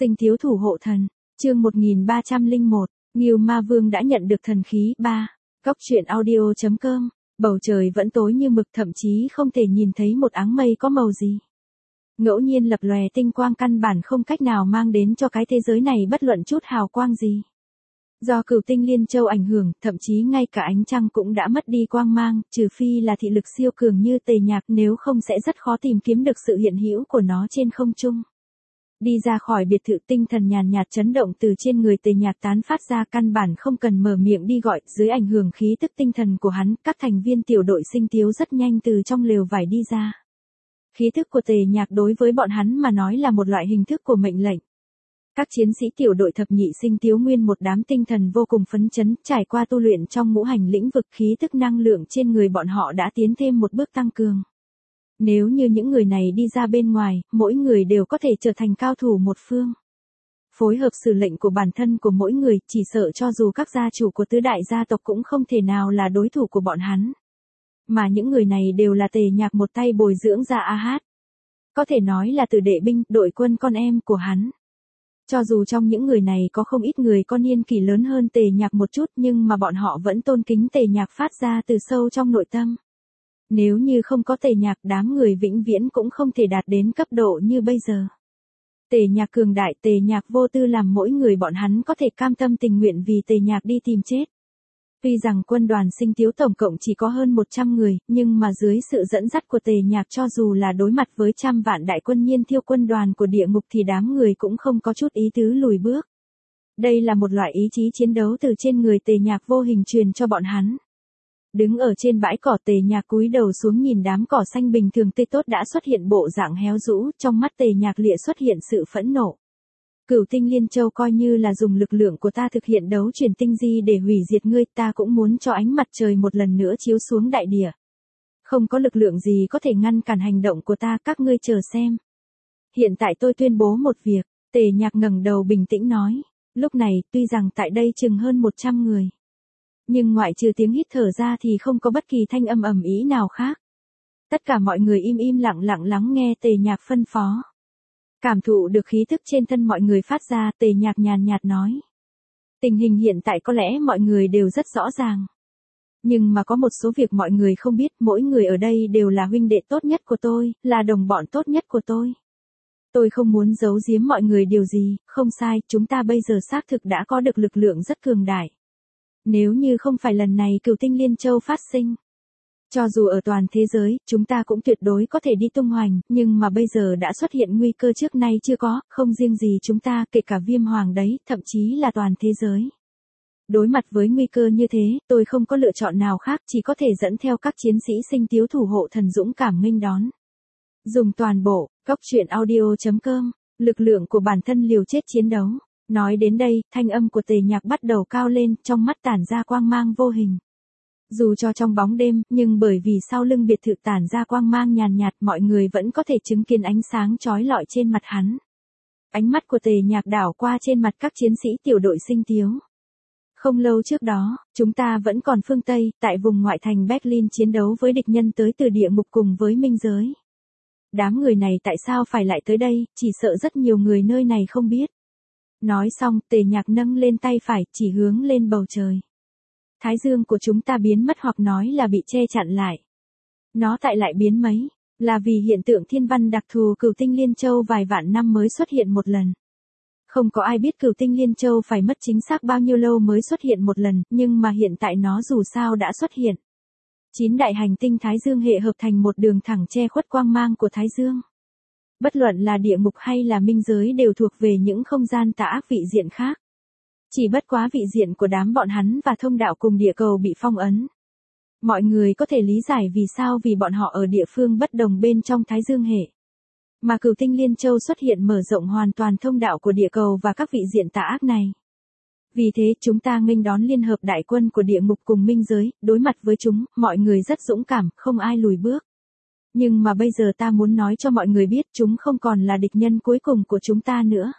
Sinh thiếu thủ hộ thần, chương 1301, Ngưu Ma Vương đã nhận được thần khí 3. Góc truyện audio.com, bầu trời vẫn tối như mực, thậm chí không thể nhìn thấy một áng mây có màu gì. Ngẫu nhiên lập lòe tinh quang căn bản không cách nào mang đến cho cái thế giới này bất luận chút hào quang gì. Do Cửu Tinh Liên Châu ảnh hưởng, thậm chí ngay cả ánh trăng cũng đã mất đi quang mang, trừ phi là thị lực siêu cường như Tề Nhạc, nếu không sẽ rất khó tìm kiếm được sự hiện hữu của nó trên không trung. Đi ra khỏi biệt thự, tinh thần nhàn nhạt chấn động từ trên người Tề Nhạc tán phát ra, căn bản không cần mở miệng đi gọi, dưới ảnh hưởng khí tức tinh thần của hắn, các thành viên tiểu đội Sinh Tiếu rất nhanh từ trong lều vải đi ra. Khí thức của Tề Nhạc đối với bọn hắn mà nói là một loại hình thức của mệnh lệnh. Các chiến sĩ tiểu đội thập nhị Sinh Tiếu nguyên một đám tinh thần vô cùng phấn chấn, trải qua tu luyện trong ngũ hành lĩnh vực, khí tức năng lượng trên người bọn họ đã tiến thêm một bước tăng cường. Nếu như những người này đi ra bên ngoài, mỗi người đều có thể trở thành cao thủ một phương. Phối hợp sự lệnh của bản thân của mỗi người, chỉ sợ cho dù các gia chủ của tứ đại gia tộc cũng không thể nào là đối thủ của bọn hắn. Mà những người này đều là Tề Nhạc một tay bồi dưỡng ra có thể nói là từ đệ binh, đội quân con em của hắn. Cho dù trong những người này có không ít người có niên kỷ lớn hơn Tề Nhạc một chút, nhưng mà bọn họ vẫn tôn kính Tề Nhạc phát ra từ sâu trong nội tâm. Nếu như không có Tề Nhạc, đám người vĩnh viễn cũng không thể đạt đến cấp độ như bây giờ. Tề Nhạc cường đại, Tề Nhạc vô tư, làm mỗi người bọn hắn có thể cam tâm tình nguyện vì Tề Nhạc đi tìm chết. Tuy rằng quân đoàn Sinh Tiếu tổng cộng chỉ có hơn 100 người, nhưng mà dưới sự dẫn dắt của Tề Nhạc, cho dù là đối mặt với trăm vạn đại quân Nhiên Thiêu quân đoàn của địa ngục thì đám người cũng không có chút ý tứ lùi bước. Đây là một loại ý chí chiến đấu từ trên người Tề Nhạc vô hình truyền cho bọn hắn. Đứng ở trên bãi cỏ, Tề Nhạc cúi đầu xuống nhìn đám cỏ xanh bình thường tươi tốt đã xuất hiện bộ dạng héo rũ, trong mắt Tề Nhạc lịa xuất hiện sự phẫn nộ. Cửu Tinh Liên Châu coi như là dùng lực lượng của ta thực hiện đấu chuyển tinh di để hủy diệt ngươi, ta cũng muốn cho ánh mặt trời một lần nữa chiếu xuống đại địa. Không có lực lượng gì có thể ngăn cản hành động của ta, các ngươi chờ xem. Hiện tại tôi tuyên bố một việc, Tề Nhạc ngẩng đầu bình tĩnh nói. Lúc này, tuy rằng tại đây chừng hơn 100 người, nhưng ngoại trừ tiếng hít thở ra thì không có bất kỳ thanh âm ầm ĩ nào khác. Tất cả mọi người im im lặng lặng lắng nghe Tề Nhạc phân phó. Cảm thụ được khí thức trên thân mọi người phát ra, Tề Nhạc nhàn nhạt nói. Tình hình hiện tại có lẽ mọi người đều rất rõ ràng. Nhưng mà có một số việc mọi người không biết, mỗi người ở đây đều là huynh đệ tốt nhất của tôi, là đồng bọn tốt nhất của tôi. Tôi không muốn giấu giếm mọi người điều gì, không sai, chúng ta bây giờ xác thực đã có được lực lượng rất cường đại. Nếu như không phải lần này Cửu Tinh Liên Châu phát sinh, cho dù ở toàn thế giới, chúng ta cũng tuyệt đối có thể đi tung hoành, nhưng mà bây giờ đã xuất hiện nguy cơ trước nay chưa có, không riêng gì chúng ta, kể cả Viêm Hoàng đấy, thậm chí là toàn thế giới. Đối mặt với nguy cơ như thế, tôi không có lựa chọn nào khác, chỉ có thể dẫn theo các chiến sĩ Sinh Tiếu thủ hộ thần dũng cảm nghênh đón. Dùng toàn bộ, góc truyện audio.com, lực lượng của bản thân liều chết chiến đấu. Nói đến đây, thanh âm của Tề Nhạc bắt đầu cao lên, trong mắt tản ra quang mang vô hình. Dù cho trong bóng đêm, nhưng bởi vì sau lưng biệt thự tản ra quang mang nhàn nhạt, mọi người vẫn có thể chứng kiến ánh sáng chói lọi trên mặt hắn. Ánh mắt của Tề Nhạc đảo qua trên mặt các chiến sĩ tiểu đội Sinh Tiếu. Không lâu trước đó, chúng ta vẫn còn phương Tây, tại vùng ngoại thành Berlin chiến đấu với địch nhân tới từ địa ngục cùng với minh giới. Đám người này tại sao phải lại tới đây, chỉ sợ rất nhiều người nơi này không biết. Nói xong, Tề Nhạc nâng lên tay phải, chỉ hướng lên bầu trời. Thái dương của chúng ta biến mất, hoặc nói là bị che chặn lại. Nó tại lại biến mấy, là vì hiện tượng thiên văn đặc thù Cửu Tinh Liên Châu vài vạn năm mới xuất hiện một lần. Không có ai biết Cửu Tinh Liên Châu phải mất chính xác bao nhiêu lâu mới xuất hiện một lần, nhưng mà hiện tại nó dù sao đã xuất hiện. 9 đại hành tinh Thái Dương hệ hợp thành một đường thẳng che khuất quang mang của Thái Dương. Bất luận là địa ngục hay là minh giới đều thuộc về những không gian tà ác vị diện khác. Chỉ bất quá vị diện của đám bọn hắn và thông đạo cùng địa cầu bị phong ấn. Mọi người có thể lý giải vì sao, vì bọn họ ở địa phương bất đồng bên trong Thái Dương hệ. Mà Cửu Tinh Liên Châu xuất hiện mở rộng hoàn toàn thông đạo của địa cầu và các vị diện tà ác này. Vì thế chúng ta nghênh đón liên hợp đại quân của địa ngục cùng minh giới, đối mặt với chúng, mọi người rất dũng cảm, không ai lùi bước. Nhưng mà bây giờ ta muốn nói cho mọi người biết, chúng không còn là địch nhân cuối cùng của chúng ta nữa.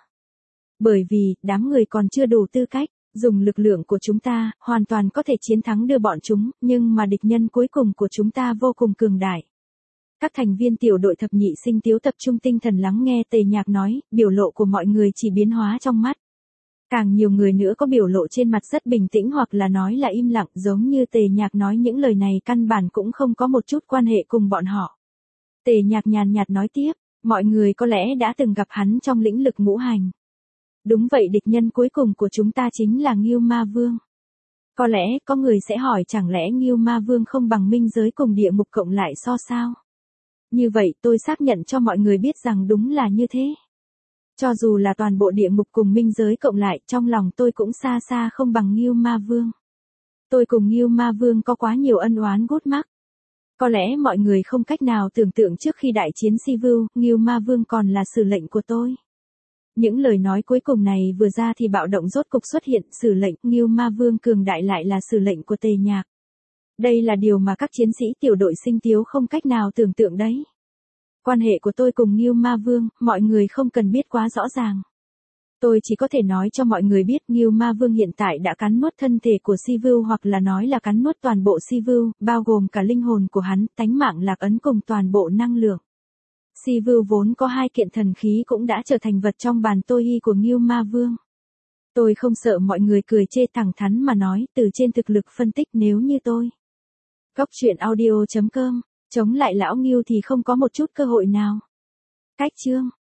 Bởi vì, đám người còn chưa đủ tư cách, dùng lực lượng của chúng ta, hoàn toàn có thể chiến thắng đưa bọn chúng, nhưng mà địch nhân cuối cùng của chúng ta vô cùng cường đại. Các thành viên tiểu đội thập nhị sinh tiếu tập trung tinh thần lắng nghe Tề Nhạc nói, biểu lộ của mọi người chỉ biến hóa trong mắt. Càng nhiều người nữa có biểu lộ trên mặt rất bình tĩnh hoặc là nói là im lặng, giống như Tề Nhạc nói những lời này căn bản cũng không có một chút quan hệ cùng bọn họ. Tề Nhạc nhàn nhạt nói tiếp, mọi người có lẽ đã từng gặp hắn trong lĩnh lực ngũ hành. Đúng vậy, địch nhân cuối cùng của chúng ta chính là Ngưu Ma Vương. Có lẽ có người sẽ hỏi chẳng lẽ Ngưu Ma Vương không bằng minh giới cùng địa ngục cộng lại so sao? Như vậy tôi xác nhận cho mọi người biết rằng đúng là như thế. Cho dù là toàn bộ địa ngục cùng minh giới cộng lại, trong lòng tôi cũng xa xa không bằng Ngưu Ma Vương. Tôi cùng Ngưu Ma Vương có quá nhiều ân oán gút mắc. Có lẽ mọi người không cách nào tưởng tượng trước khi đại chiến Sivu, Ngưu Ma Vương còn là sử lệnh của tôi. Những lời nói cuối cùng này vừa ra thì bạo động rốt cục xuất hiện, sử lệnh Ngưu Ma Vương cường đại lại là sử lệnh của Tề Nhạc. Đây là điều mà các chiến sĩ tiểu đội sinh tiếu không cách nào tưởng tượng đấy. Quan hệ của tôi cùng Ngưu Ma Vương, mọi người không cần biết quá rõ ràng. Tôi chỉ có thể nói cho mọi người biết Ngưu Ma Vương hiện tại đã cắn nuốt thân thể của Sivu, hoặc là nói là cắn nuốt toàn bộ Sivu, bao gồm cả linh hồn của hắn, tánh mạng lạc ấn cùng toàn bộ năng lượng. Sivu vốn có 2 kiện thần khí cũng đã trở thành vật trong bàn tôi y của Ngưu Ma Vương. Tôi không sợ mọi người cười chê, thẳng thắn mà nói, từ trên thực lực phân tích, nếu như tôi Góc truyện audio.com chống lại lão Ngưu thì không có một chút cơ hội nào. Cách chương